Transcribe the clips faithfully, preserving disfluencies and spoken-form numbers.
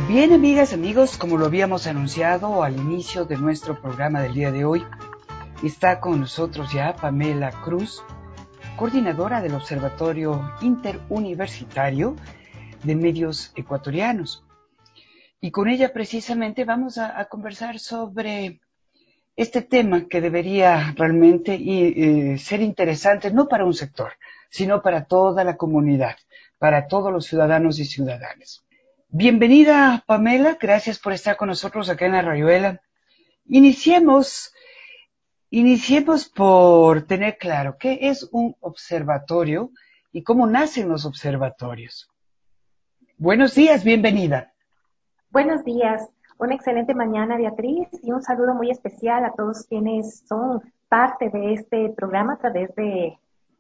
Bien, amigas, amigos, como lo habíamos anunciado al inicio de nuestro programa del día de hoy, está con nosotros ya Pamela Cruz, coordinadora del Observatorio Interuniversitario de Medios Ecuatorianos. Y con ella precisamente vamos a, a conversar sobre este tema que debería realmente eh, ser interesante, no para un sector, sino para toda la comunidad, para todos los ciudadanos y ciudadanas. Bienvenida, Pamela, gracias por estar con nosotros acá en La Rayuela. Iniciemos, iniciemos por tener claro qué es un observatorio y cómo nacen los observatorios. Buenos días, bienvenida. Buenos días, una excelente mañana, Beatriz, y un saludo muy especial a todos quienes son parte de este programa a través de,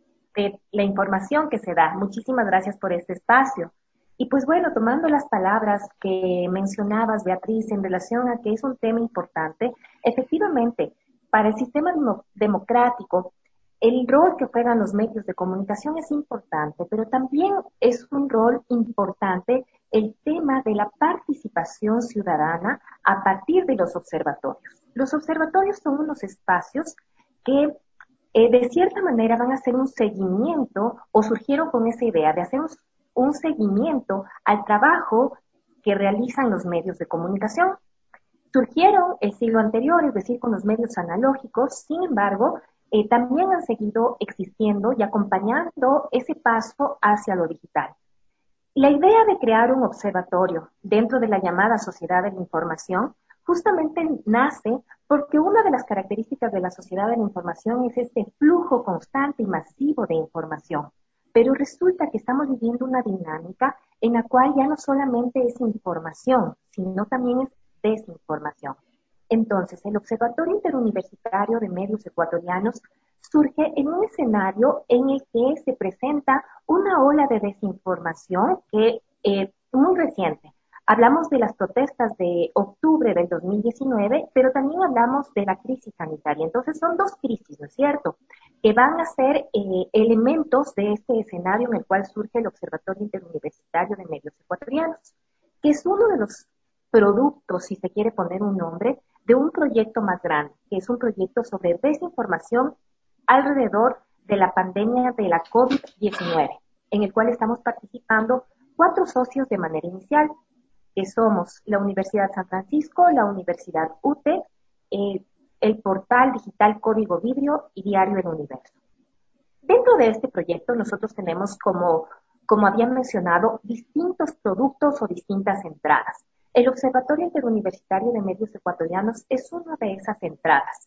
de la información que se da. Muchísimas gracias por este espacio. Y pues bueno, tomando las palabras que mencionabas, Beatriz, en relación a que es un tema importante, efectivamente, para el sistema demo- democrático, el rol que juegan los medios de comunicación es importante, pero también es un rol importante el tema de la participación ciudadana a partir de los observatorios. Los observatorios son unos espacios que eh, de cierta manera van a hacer un seguimiento o surgieron con esa idea de hacer un, un seguimiento al trabajo que realizan los medios de comunicación. Surgieron el siglo anterior, es decir, con los medios analógicos, sin embargo, eh, también han seguido existiendo y acompañando ese paso hacia lo digital. La idea de crear un observatorio dentro de la llamada sociedad de la información justamente nace porque una de las características de la sociedad de la información es este flujo constante y masivo de información. Pero resulta que estamos viviendo una dinámica en la cual ya no solamente es información, sino también es desinformación. Entonces, el Observatorio Interuniversitario de Medios Ecuatorianos surge en un escenario en el que se presenta una ola de desinformación que es eh, muy reciente. Hablamos de las protestas de octubre del dos mil diecinueve, pero también hablamos de la crisis sanitaria. Entonces son dos crisis, ¿no es cierto?, que van a ser eh, elementos de este escenario en el cual surge el Observatorio Interuniversitario de Medios Ecuatorianos, que es uno de los productos, si se quiere poner un nombre, de un proyecto más grande, que es un proyecto sobre desinformación alrededor de la pandemia de la COVID diecinueve, en el cual estamos participando cuatro socios de manera inicial, que somos la Universidad San Francisco, la Universidad U T E, eh, el portal digital Código Vidrio y Diario El Universo. Dentro de este proyecto nosotros tenemos, como, como habían mencionado, distintos productos o distintas entradas. El Observatorio Interuniversitario de Medios Ecuatorianos es una de esas entradas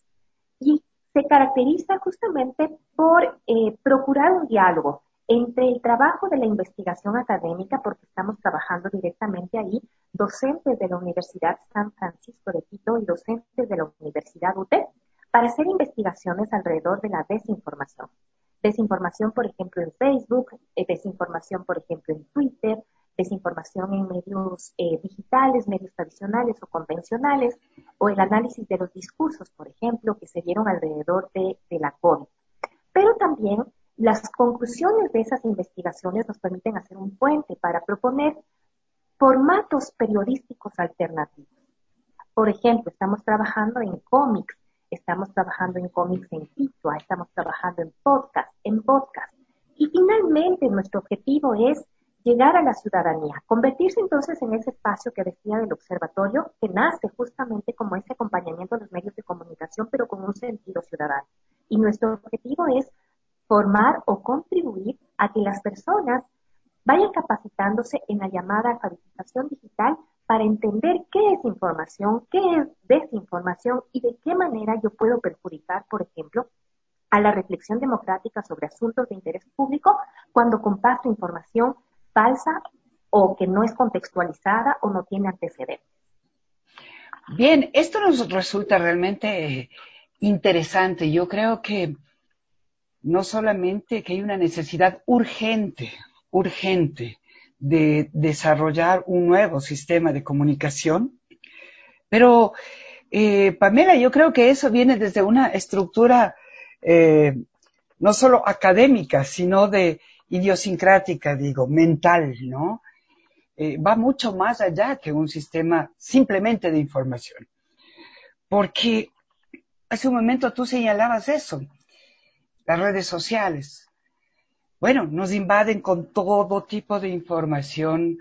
y se caracteriza justamente por eh, procurar un diálogo entre el trabajo de la investigación académica, porque estamos trabajando directamente ahí, docentes de la Universidad San Francisco de Quito y docentes de la Universidad U T E, para hacer investigaciones alrededor de la desinformación. Desinformación, por ejemplo, en Facebook, eh, desinformación, por ejemplo, en Twitter, desinformación en medios eh, digitales, medios tradicionales o convencionales, o el análisis de los discursos, por ejemplo, que se dieron alrededor de, de la COVID. Pero también las conclusiones de esas investigaciones nos permiten hacer un puente para proponer formatos periodísticos alternativos. Por ejemplo, estamos trabajando en cómics, estamos trabajando en cómics en Quichua, estamos trabajando en podcast, en podcast. Y finalmente nuestro objetivo es llegar a la ciudadanía, convertirse entonces en ese espacio que decía del observatorio, que nace justamente como ese acompañamiento a los medios de comunicación, pero con un sentido ciudadano. Y nuestro objetivo es formar o contribuir a que las personas vayan capacitándose en la llamada alfabetización digital para entender qué es información, qué es desinformación y de qué manera yo puedo perjudicar, por ejemplo, a la reflexión democrática sobre asuntos de interés público cuando comparto información falsa o que no es contextualizada o no tiene antecedentes. Bien, esto nos resulta realmente interesante. Yo creo que no solamente que hay una necesidad urgente, urgente de desarrollar un nuevo sistema de comunicación, pero eh, Pamela, yo creo que eso viene desde una estructura eh, no solo académica, sino de idiosincrática, digo, mental, ¿no? eh, va mucho más allá que un sistema simplemente de información. Porque hace un momento tú señalabas eso, las redes sociales. Bueno, nos invaden con todo tipo de información,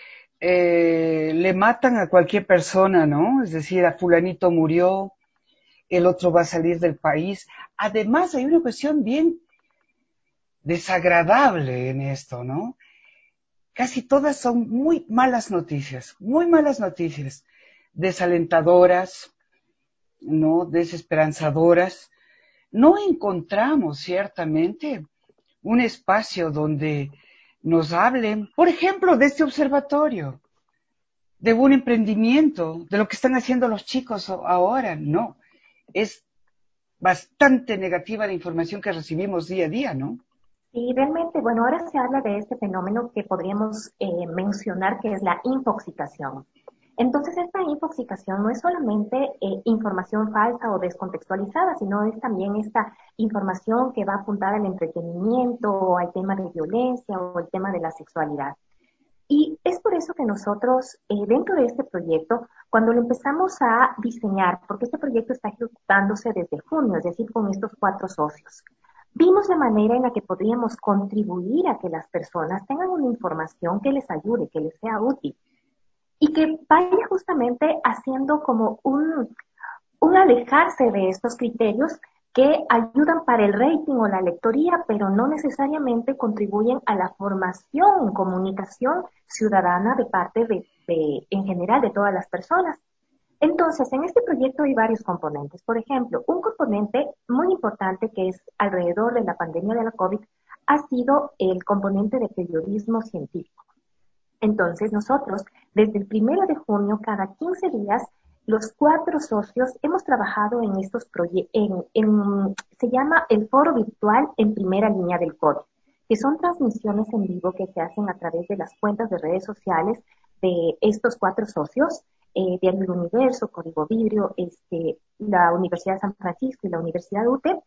eh, le matan a cualquier persona, ¿no? Es decir, a fulanito murió, el otro va a salir del país. Además, hay una cuestión bien desagradable en esto, ¿no? Casi todas son muy malas noticias, muy malas noticias, desalentadoras, ¿no? Desesperanzadoras. No encontramos ciertamente un espacio donde nos hablen, por ejemplo, de este observatorio, de un emprendimiento, de lo que están haciendo los chicos ahora. No, es bastante negativa la información que recibimos día a día, ¿no? Y realmente, bueno, ahora se habla de este fenómeno que podríamos eh, mencionar que es la infoxicación. Entonces, esta infoxicación no es solamente eh, información falsa o descontextualizada, sino es también esta información que va apuntada al entretenimiento o al tema de violencia o el tema de la sexualidad. Y es por eso que nosotros, eh, dentro de este proyecto, cuando lo empezamos a diseñar, porque este proyecto está ejecutándose desde junio, es decir, con estos cuatro socios, vimos la manera en la que podríamos contribuir a que las personas tengan una información que les ayude, que les sea útil y que vaya justamente haciendo como un, un alejarse de estos criterios que ayudan para el rating o la lectoría, pero no necesariamente contribuyen a la formación en comunicación ciudadana de parte de, de, en general, de todas las personas. Entonces, en este proyecto hay varios componentes. Por ejemplo, un componente muy importante que es alrededor de la pandemia de la COVID ha sido el componente de periodismo científico. Entonces, nosotros, desde el primero de junio, cada quince días, los cuatro socios hemos trabajado en estos proyectos, en, en, se llama el foro virtual en primera línea del COVID, que son transmisiones en vivo que se hacen a través de las cuentas de redes sociales de estos cuatro socios, eh, Diario del Universo, Código Vidrio, este, la Universidad de San Francisco y la Universidad U T E,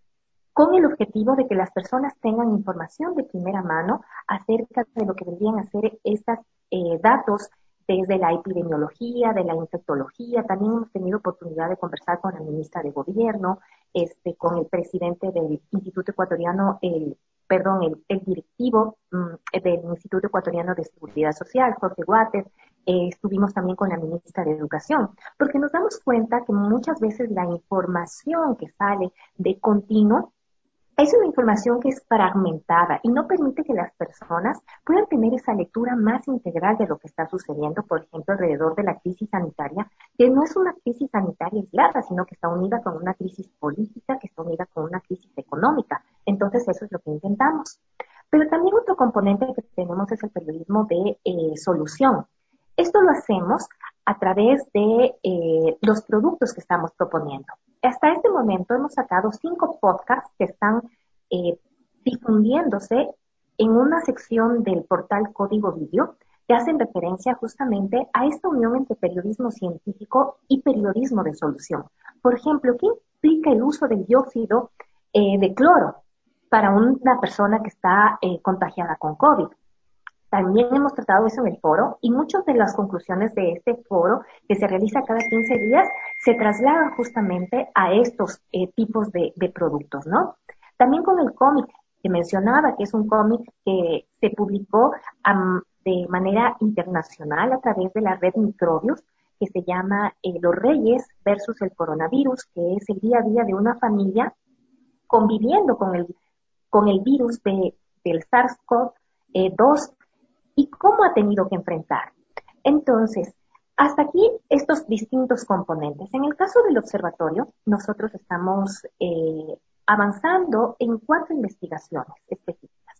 con el objetivo de que las personas tengan información de primera mano acerca de lo que deberían hacer estos eh, datos desde la epidemiología, de la infectología. También hemos tenido oportunidad de conversar con la ministra de Gobierno, este, con el presidente del Instituto Ecuatoriano, el, perdón, el, el directivo um, del Instituto Ecuatoriano de Seguridad Social, Jorge Guates. Eh, estuvimos también con la ministra de Educación, porque nos damos cuenta que muchas veces la información que sale de continuo es una información que es fragmentada y no permite que las personas puedan tener esa lectura más integral de lo que está sucediendo, por ejemplo, alrededor de la crisis sanitaria, que no es una crisis sanitaria aislada, sino que está unida con una crisis política, que está unida con una crisis económica. Entonces, eso es lo que intentamos. Pero también otro componente que tenemos es el periodismo de eh, solución. Esto lo hacemos a través de eh, los productos que estamos proponiendo. Hasta este momento hemos sacado cinco podcasts que están eh, difundiéndose en una sección del portal Código Vidrio que hacen referencia justamente a esta unión entre periodismo científico y periodismo de solución. Por ejemplo, ¿qué implica el uso del dióxido eh, de cloro para una persona que está eh, contagiada con COVID? También hemos tratado eso en el foro y muchas de las conclusiones de este foro que se realiza cada quince días se trasladan justamente a estos eh, tipos de, de productos, ¿no? También con el cómic que mencionaba, que es un cómic que se publicó um, de manera internacional a través de la red Microbios, que se llama eh, Los Reyes versus el Coronavirus, que es el día a día de una familia conviviendo con el, con el virus de, del SARS-CoV dos y cómo ha tenido que enfrentar. Entonces, hasta aquí estos distintos componentes. En el caso del observatorio, nosotros estamos eh, avanzando en cuatro investigaciones específicas.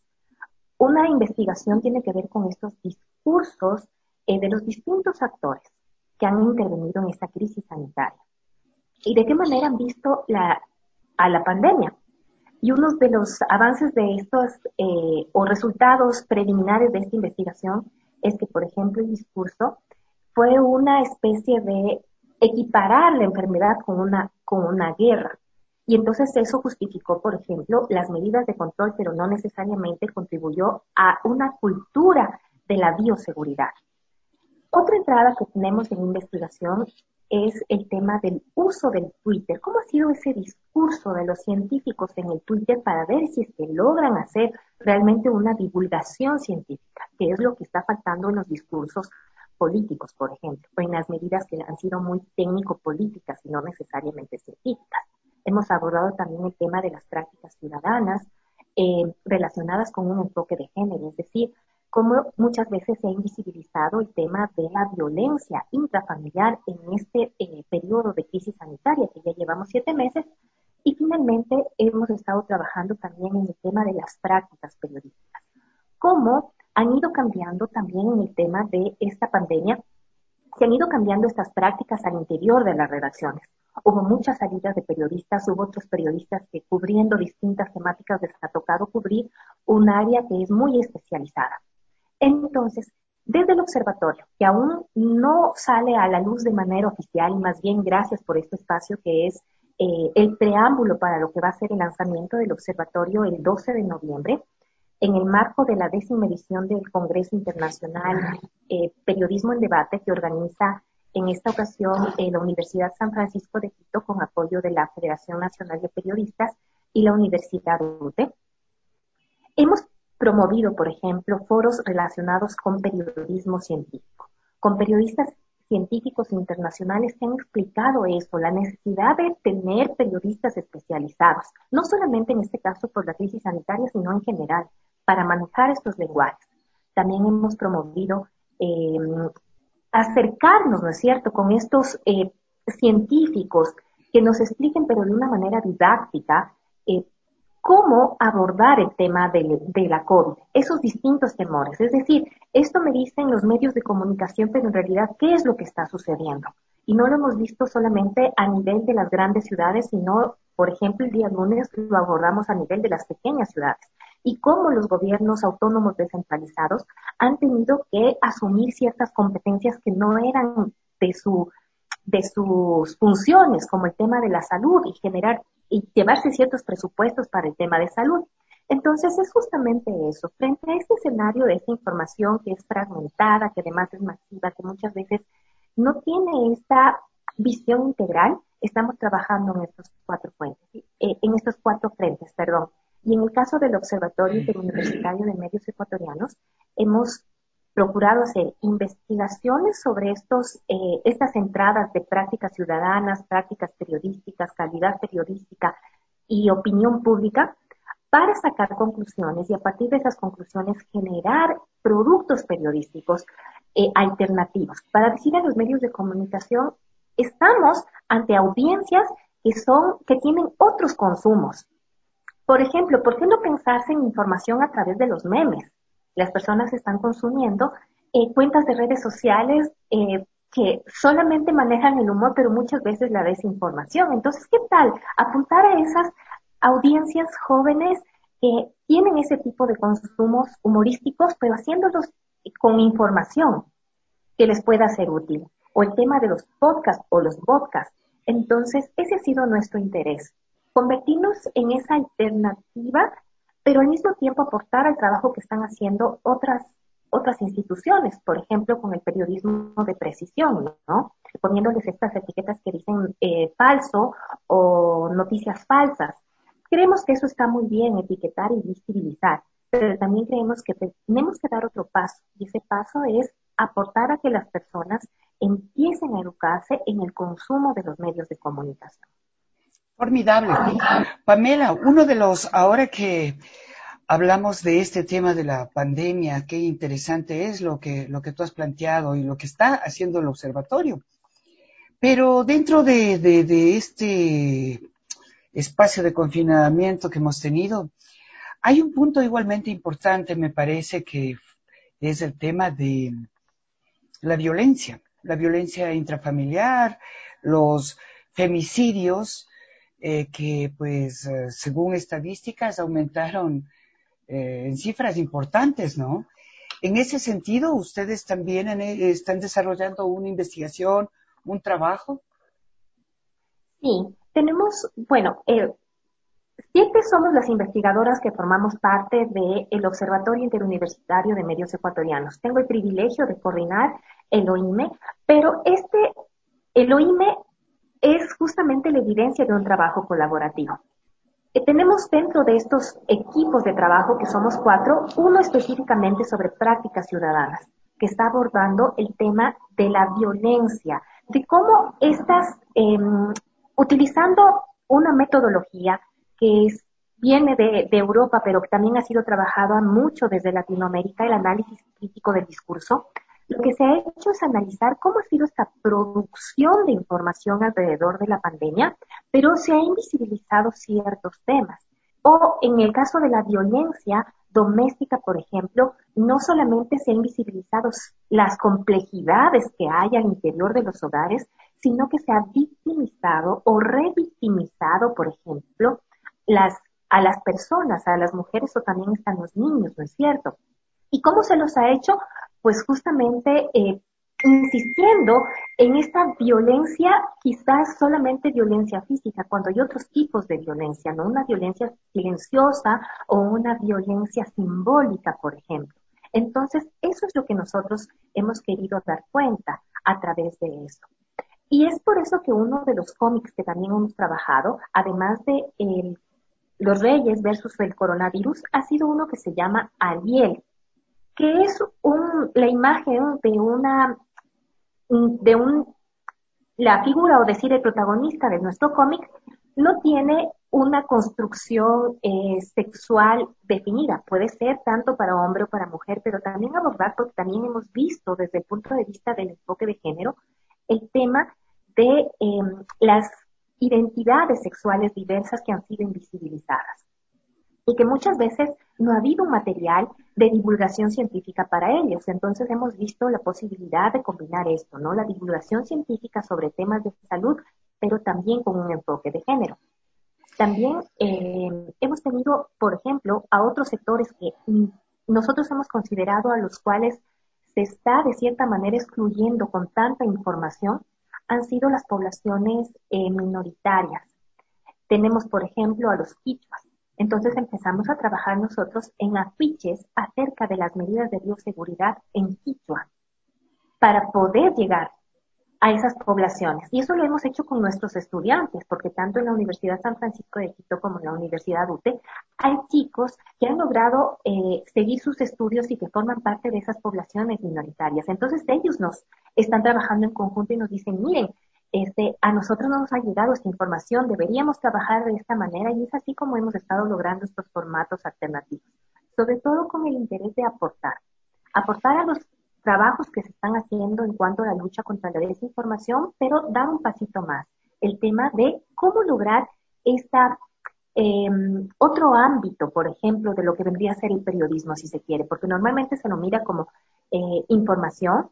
Una investigación tiene que ver con estos discursos eh, de los distintos actores que han intervenido en esta crisis sanitaria y de qué manera han visto la, a la pandemia. Y uno de los avances de estos eh, o resultados preliminares de esta investigación es que, por ejemplo, el discurso fue una especie de equiparar la enfermedad con una, con una guerra. Y entonces eso justificó, por ejemplo, las medidas de control, pero no necesariamente contribuyó a una cultura de la bioseguridad. Otra entrada que tenemos en investigación es el tema del uso del Twitter. ¿Cómo ha sido ese discurso de los científicos en el Twitter para ver si es que logran hacer realmente una divulgación científica, que es lo que está faltando en los discursos políticos, por ejemplo, o en las medidas que han sido muy técnico-políticas y no necesariamente científicas? Hemos abordado también el tema de las prácticas ciudadanas eh, relacionadas con un enfoque de género, es decir, cómo muchas veces se ha invisibilizado el tema de la violencia intrafamiliar en este eh, periodo de crisis sanitaria que ya llevamos siete meses. Y finalmente hemos estado trabajando también en el tema de las prácticas periodísticas. Cómo han ido cambiando también en el tema de esta pandemia, se han ido cambiando estas prácticas al interior de las redacciones. Hubo muchas salidas de periodistas, hubo otros periodistas que cubriendo distintas temáticas les ha tocado cubrir un área que es muy especializada. Entonces, desde el observatorio, que aún no sale a la luz de manera oficial, y más bien gracias por este espacio que es eh, el preámbulo para lo que va a ser el lanzamiento del observatorio el doce de noviembre, en el marco de la décima edición del Congreso Internacional eh, Periodismo en Debate, que organiza en esta ocasión eh, la Universidad San Francisco de Quito con apoyo de la Federación Nacional de Periodistas y la Universidad U T E. Hemos promovido, por ejemplo, foros relacionados con periodismo científico, con periodistas científicos internacionales que han explicado eso, la necesidad de tener periodistas especializados, no solamente en este caso por la crisis sanitaria, sino en general, para manejar estos lenguajes. También hemos promovido eh, acercarnos, ¿no es cierto?, con estos eh, científicos que nos expliquen, pero de una manera didáctica, eh, cómo abordar el tema de, de la COVID, esos distintos temores. Es decir, esto me dicen los medios de comunicación, pero en realidad, ¿qué es lo que está sucediendo? Y no lo hemos visto solamente a nivel de las grandes ciudades, sino, por ejemplo, el día lunes lo abordamos a nivel de las pequeñas ciudades. Y cómo los gobiernos autónomos descentralizados han tenido que asumir ciertas competencias que no eran de su de sus funciones, como el tema de la salud y generar y llevarse ciertos presupuestos para el tema de salud. Entonces es justamente eso, frente a este escenario de esta información que es fragmentada, que además es masiva, que muchas veces no tiene esta visión integral, estamos trabajando en estos cuatro fuentes, eh, en estos cuatro frentes, perdón. Y en el caso del Observatorio Interuniversitario de Medios Ecuatorianos, hemos procurado hacer investigaciones sobre estos, eh, estas entradas de prácticas ciudadanas, prácticas periodísticas, calidad periodística y opinión pública para sacar conclusiones y a partir de esas conclusiones generar productos periodísticos eh, alternativos. Para decir a los medios de comunicación, estamos ante audiencias que son, que tienen otros consumos. Por ejemplo, ¿por qué no pensarse en información a través de los memes? Las personas están consumiendo eh, cuentas de redes sociales eh, que solamente manejan el humor, pero muchas veces la desinformación. Entonces, ¿qué tal apuntar a esas audiencias jóvenes que tienen ese tipo de consumos humorísticos, pero haciéndolos con información que les pueda ser útil? O el tema de los podcasts o los podcasts. Entonces, ese ha sido nuestro interés. Convertirnos en esa alternativa, pero al mismo tiempo aportar al trabajo que están haciendo otras, otras instituciones, por ejemplo, con el periodismo de precisión, ¿no? Poniéndoles estas etiquetas que dicen eh, falso o noticias falsas. Creemos que eso está muy bien, etiquetar y visibilizar, pero también creemos que tenemos que dar otro paso, y ese paso es aportar a que las personas empiecen a educarse en el consumo de los medios de comunicación. Formidable. Pamela, uno de los, ahora que hablamos de este tema de la pandemia, qué interesante es lo que, lo que tú has planteado y lo que está haciendo el observatorio. Pero dentro de, de, de este espacio de confinamiento que hemos tenido, hay un punto igualmente importante, me parece, que es el tema de la violencia, la violencia intrafamiliar, los femicidios, eh, que pues eh, según estadísticas aumentaron eh, en cifras importantes, ¿no? En ese sentido, ¿ustedes también en, están desarrollando una investigación, un trabajo? Sí, tenemos, bueno, eh, Siete somos las investigadoras que formamos parte del Observatorio Interuniversitario de Medios Ecuatorianos. Tengo el privilegio de coordinar el O I M E, pero este, el O I M E es justamente la evidencia de un trabajo colaborativo. Eh, tenemos dentro de estos equipos de trabajo, que somos cuatro, uno específicamente sobre prácticas ciudadanas, que está abordando el tema de la violencia, de cómo estas, eh, utilizando una metodología que es, viene de, de Europa, pero que también ha sido trabajada mucho desde Latinoamérica, el análisis crítico del discurso, lo que se ha hecho es analizar cómo ha sido esta producción de información alrededor de la pandemia, pero se ha invisibilizado ciertos temas. O en el caso de la violencia doméstica, por ejemplo, no solamente se han invisibilizado las complejidades que hay al interior de los hogares, sino que se ha victimizado o revictimizado, por ejemplo, las, a las personas, a las mujeres o también están los niños, ¿no es cierto? ¿Y cómo se los ha hecho? Pues justamente eh, insistiendo en esta violencia, quizás solamente violencia física, cuando hay otros tipos de violencia, no una violencia silenciosa o una violencia simbólica, por ejemplo. Entonces, eso es lo que nosotros hemos querido dar cuenta a través de eso. Y es por eso que uno de los cómics que también hemos trabajado, además de eh, Los Reyes versus el coronavirus, ha sido uno que se llama Ariel, que es un, la imagen de una, de un, la figura o decir el protagonista de nuestro cómic no tiene una construcción eh, sexual definida. Puede ser tanto para hombre o para mujer, pero también abordar, porque también hemos visto desde el punto de vista del enfoque de género, el tema de eh, las identidades sexuales diversas que han sido invisibilizadas y que muchas veces no ha habido un material de divulgación científica para ellos. Entonces hemos visto la posibilidad de combinar esto, ¿no? La divulgación científica sobre temas de salud, pero también con un enfoque de género. También eh, hemos tenido, por ejemplo, a otros sectores que nosotros hemos considerado a los cuales se está de cierta manera excluyendo con tanta información, han sido las poblaciones eh, minoritarias. Tenemos, por ejemplo, a los quichuas. Entonces empezamos a trabajar nosotros en afiches acerca de las medidas de bioseguridad en quichua para poder llegar a esas poblaciones. Y eso lo hemos hecho con nuestros estudiantes, porque tanto en la Universidad San Francisco de Quito como en la Universidad U T E hay chicos que han logrado eh, seguir sus estudios y que forman parte de esas poblaciones minoritarias. Entonces ellos nos están trabajando en conjunto y nos dicen, miren, Este, a nosotros no nos ha llegado esta información, deberíamos trabajar de esta manera y es así como hemos estado logrando estos formatos alternativos, sobre todo con el interés de aportar, aportar a los trabajos que se están haciendo en cuanto a la lucha contra la desinformación, pero dar un pasito más, el tema de cómo lograr esta, eh, otro ámbito, por ejemplo, de lo que vendría a ser el periodismo, si se quiere, porque normalmente se lo mira como eh, información,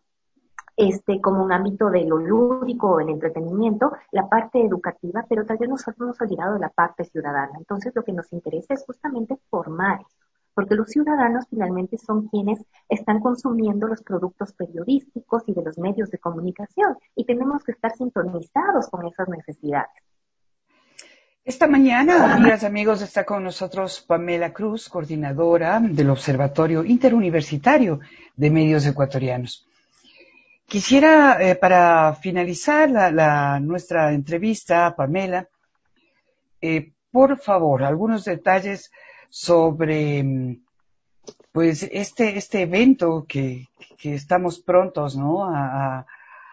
este, como un ámbito de lo lúdico o el entretenimiento, la parte educativa, pero tal vez nosotros hemos olvidado de la parte ciudadana. Entonces, lo que nos interesa es justamente formar eso, porque los ciudadanos finalmente son quienes están consumiendo los productos periodísticos y de los medios de comunicación, y tenemos que estar sintonizados con esas necesidades. Esta mañana, amigas, amigos, está con nosotros Pamela Cruz, coordinadora del Observatorio Interuniversitario de Medios Ecuatorianos. Quisiera, eh, para finalizar la, la, nuestra entrevista, Pamela, eh, por favor, algunos detalles sobre pues este, este evento que, que estamos prontos, ¿no?, a,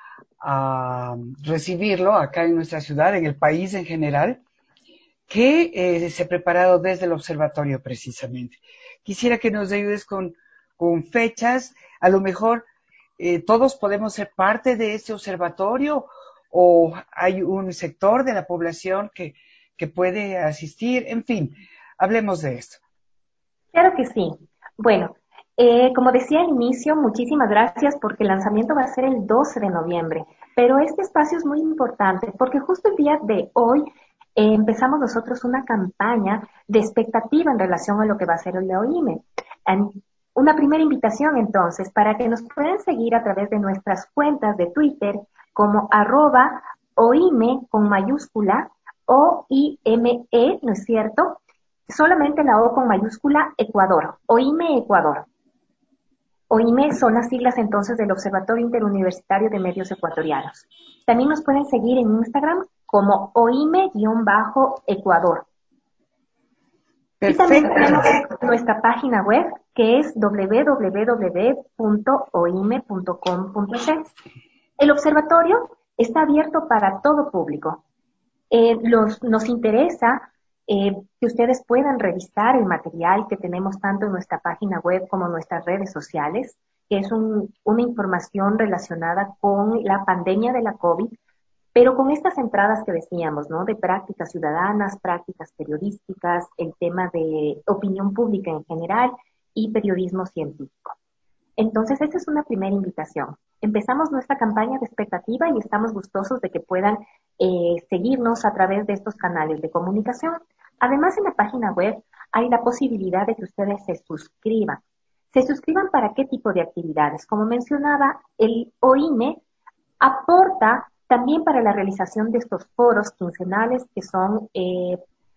a recibirlo acá en nuestra ciudad, en el país en general, que eh, se ha preparado desde el observatorio precisamente. Quisiera que nos ayudes con, con fechas, a lo mejor eh, todos podemos ser parte de este observatorio o hay un sector de la población que, que puede asistir, en fin, hablemos de esto. Claro que sí. Bueno, eh, como decía al inicio, muchísimas gracias porque el lanzamiento va a ser el doce de noviembre, pero este espacio es muy importante porque justo el día de hoy eh, empezamos nosotros una campaña de expectativa en relación a lo que va a ser el O I M E. En una primera invitación entonces para que nos puedan seguir a través de nuestras cuentas de Twitter como arroba O I M E con mayúscula O I M E, ¿no es cierto? Solamente la O con mayúscula, Ecuador, OIME Ecuador. OIME son las siglas entonces del Observatorio Interuniversitario de Medios Ecuatorianos. También nos pueden seguir en Instagram como OIME-Ecuador. Y también tenemos nuestra página web que es w w w punto o i m e punto com punto c. El observatorio está abierto para todo público. Eh, los, nos interesa eh, que ustedes puedan revisar el material que tenemos tanto en nuestra página web como en nuestras redes sociales, que es un, una información relacionada con la pandemia de la COVID, pero con estas entradas que decíamos, ¿no? De prácticas ciudadanas, prácticas periodísticas, el tema de opinión pública en general y periodismo científico. Entonces, esta es una primera invitación. Empezamos nuestra campaña de expectativa y estamos gustosos de que puedan eh, seguirnos a través de estos canales de comunicación. Además, en la página web hay la posibilidad de que ustedes se suscriban. ¿Se suscriban para qué tipo de actividades? Como mencionaba, el OIME aporta también para la realización de estos foros quincenales que son eh,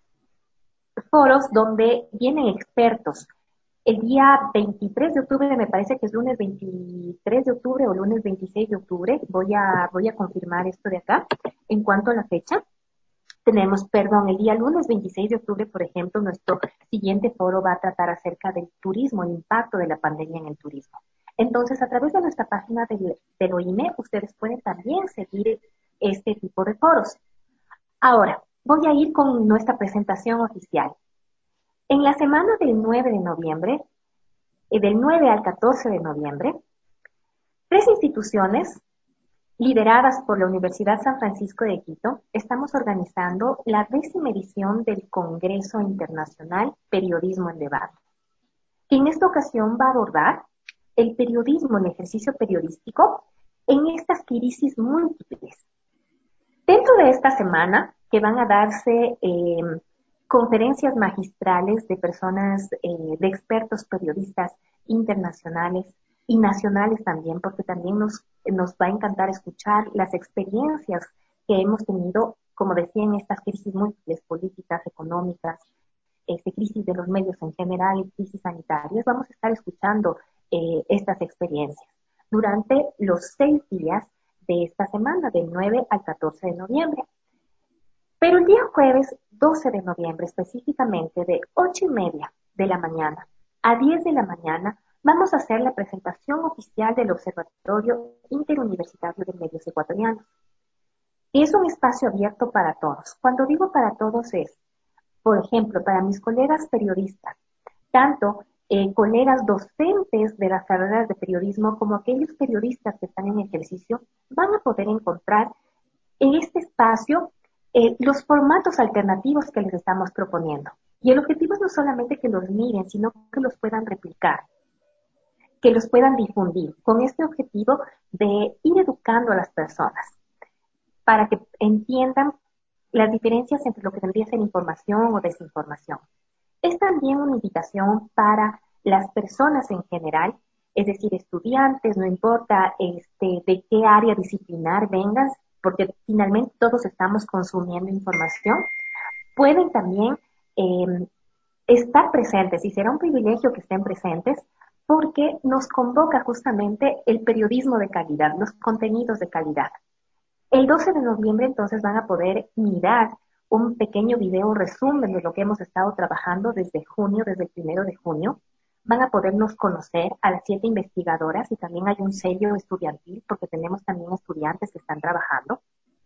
foros donde vienen expertos. El día veintitrés de octubre, me parece que es lunes veintitrés de octubre o lunes veintiséis de octubre, voy a, voy a confirmar esto de acá. En cuanto a la fecha, tenemos, perdón, el día lunes veintiséis de octubre, por ejemplo, nuestro siguiente foro va a tratar acerca del turismo, el impacto de la pandemia en el turismo. Entonces, a través de nuestra página del, del OIME, ustedes pueden también seguir este tipo de foros. Ahora, voy a ir con nuestra presentación oficial. En la semana del nueve de noviembre, eh, del nueve al catorce de noviembre, tres instituciones lideradas por la Universidad San Francisco de Quito, estamos organizando la décima edición del Congreso Internacional Periodismo en Debate, que en esta ocasión va a abordar el periodismo, el ejercicio periodístico en estas crisis múltiples. Dentro de esta semana, que van a darse eh, conferencias magistrales de personas, eh, de expertos periodistas internacionales y nacionales también, porque también nos, nos va a encantar escuchar las experiencias que hemos tenido, como decía, en estas crisis múltiples, políticas, económicas, este, crisis de los medios en general, crisis sanitarias. Vamos a estar escuchando eh, estas experiencias durante los seis días de esta semana, del nueve al catorce de noviembre. Pero el día jueves doce de noviembre, específicamente de ocho y media de la mañana a diez de la mañana, vamos a hacer la presentación oficial del Observatorio Interuniversitario de Medios Ecuatorianos. Es un espacio abierto para todos. Cuando digo para todos es, por ejemplo, para mis colegas periodistas, tanto eh, colegas docentes de las carreras de periodismo como aquellos periodistas que están en ejercicio, van a poder encontrar en este espacio eh, los formatos alternativos que les estamos proponiendo. Y el objetivo es no solamente que los miren, sino que los puedan replicar, que los puedan difundir, con este objetivo de ir educando a las personas para que entiendan las diferencias entre lo que tendría que ser información o desinformación. Es también una invitación para las personas en general, es decir, estudiantes, no importa este, de qué área disciplinar vengan, porque finalmente todos estamos consumiendo información, pueden también eh, estar presentes, y será un privilegio que estén presentes, porque nos convoca justamente el periodismo de calidad, los contenidos de calidad. El doce de noviembre entonces van a poder mirar un pequeño video resumen de lo que hemos estado trabajando desde junio, desde el primero de junio. Van a podernos conocer a las siete investigadoras y también hay un sello estudiantil porque tenemos también estudiantes que están trabajando.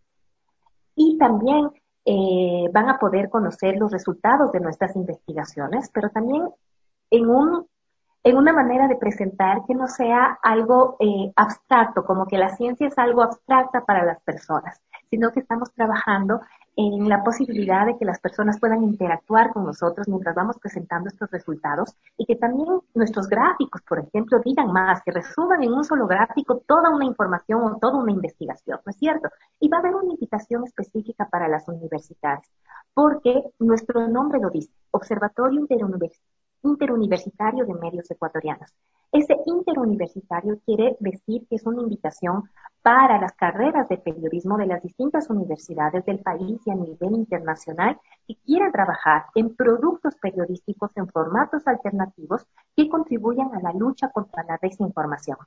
Y también eh, van a poder conocer los resultados de nuestras investigaciones, pero también en un en una manera de presentar que no sea algo eh, abstracto, como que la ciencia es algo abstracta para las personas, sino que estamos trabajando en la posibilidad de que las personas puedan interactuar con nosotros mientras vamos presentando estos resultados y que también nuestros gráficos, por ejemplo, digan más, que resuman en un solo gráfico toda una información o toda una investigación, ¿no es cierto? Y va a haber una invitación específica para las universidades, porque nuestro nombre lo dice, Observatorio Interuniversitario Interuniversitario de Medios Ecuatorianos. Ese interuniversitario quiere decir que es una invitación para las carreras de periodismo de las distintas universidades del país y a nivel internacional que quieran trabajar en productos periodísticos en formatos alternativos que contribuyan a la lucha contra la desinformación.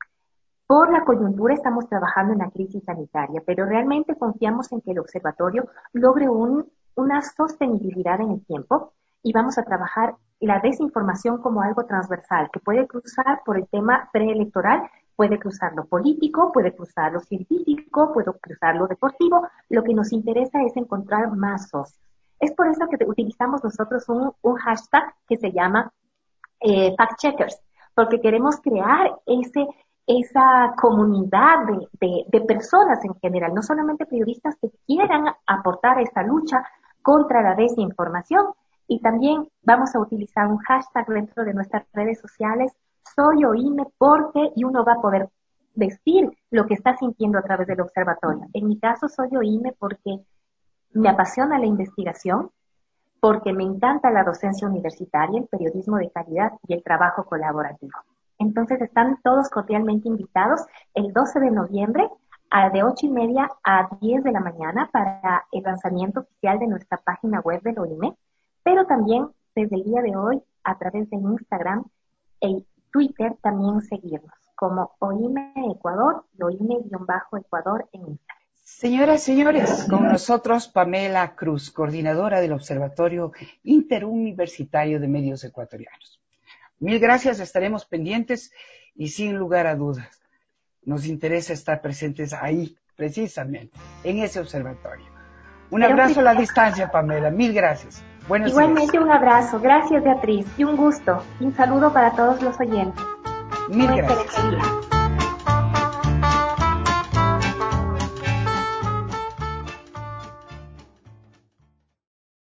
Por la coyuntura estamos trabajando en la crisis sanitaria, pero realmente confiamos en que el observatorio logre un, una sostenibilidad en el tiempo y vamos a trabajar la desinformación como algo transversal, que puede cruzar por el tema preelectoral, puede cruzar lo político, puede cruzar lo científico, puede cruzar lo deportivo. Lo que nos interesa es encontrar más socios. Es por eso que utilizamos nosotros un, un hashtag que se llama eh, fact checkers, porque queremos crear ese, esa comunidad de, de, de personas en general, no solamente periodistas que quieran aportar a esta lucha contra la desinformación. Y también vamos a utilizar un hashtag dentro de nuestras redes sociales, soy oíme porque, y uno va a poder decir lo que está sintiendo a través del observatorio. En mi caso, soy oíme porque me apasiona la investigación, porque me encanta la docencia universitaria, el periodismo de calidad y el trabajo colaborativo. Entonces están todos cordialmente invitados el doce de noviembre a de ocho y media a diez de la mañana para el lanzamiento oficial de nuestra página web del OIME, pero también desde el día de hoy a través de Instagram e Twitter también seguirnos como OIME Ecuador y OIME-Ecuador en Instagram. Señoras y señores, con nosotros Pamela Cruz, coordinadora del Observatorio Interuniversitario de Medios Ecuatorianos. Mil gracias, estaremos pendientes y sin lugar a dudas, nos interesa estar presentes ahí, precisamente, en ese observatorio. Un Pero abrazo a la distancia, Pamela, mil gracias. Buenos Igualmente días. Un abrazo, gracias Beatriz, y un gusto, y un saludo para todos los oyentes. Mil gracias.